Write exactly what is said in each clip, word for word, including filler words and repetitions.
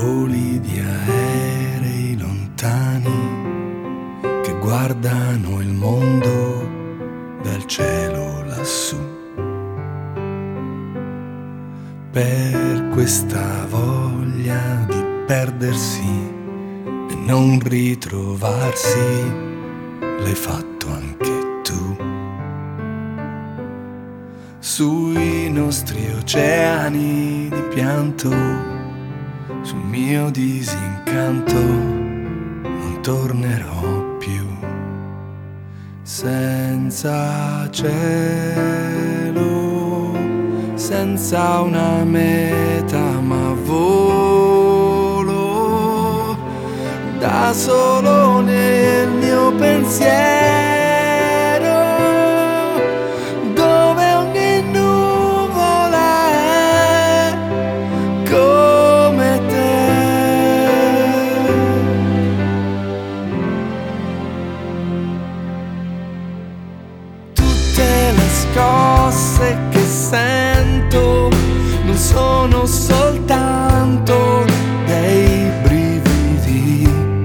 voli di aerei lontani che guardano il mondo dal cielo lassù. Per questa voglia di perdersi e non ritrovarsi, l'hai fatto anche tu. Sui nostri oceani di pianto, sul mio disincanto, non tornerò più. Senza cielo, senza una meta, ma volo da solo nel mio pensiero, dove ogni nuvola è come te. Tutte le scosse che sento non sono soltanto dei brividi,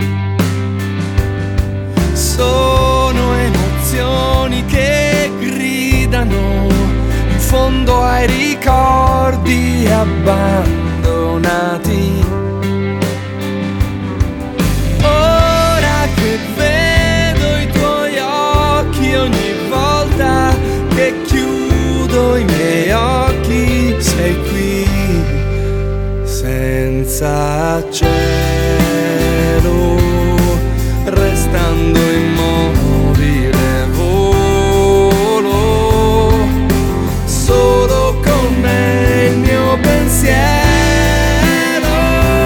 sono emozioni che gridano in fondo ai ricordi abbandonati. Ora che vedo i tuoi occhi, ogni volta che chiudo i miei occhi, sei qui, senza cielo, restando immobile, volo solo con me il mio pensiero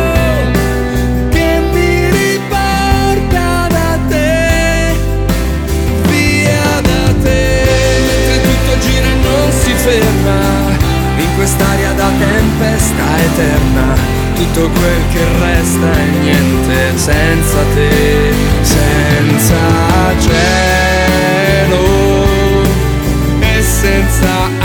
che mi riporta da te, via da te. Mentre tutto gira e non si ferma, in quest'aria da tempesta eterna, tutto quel che resta è niente senza te. Senza cielo e senza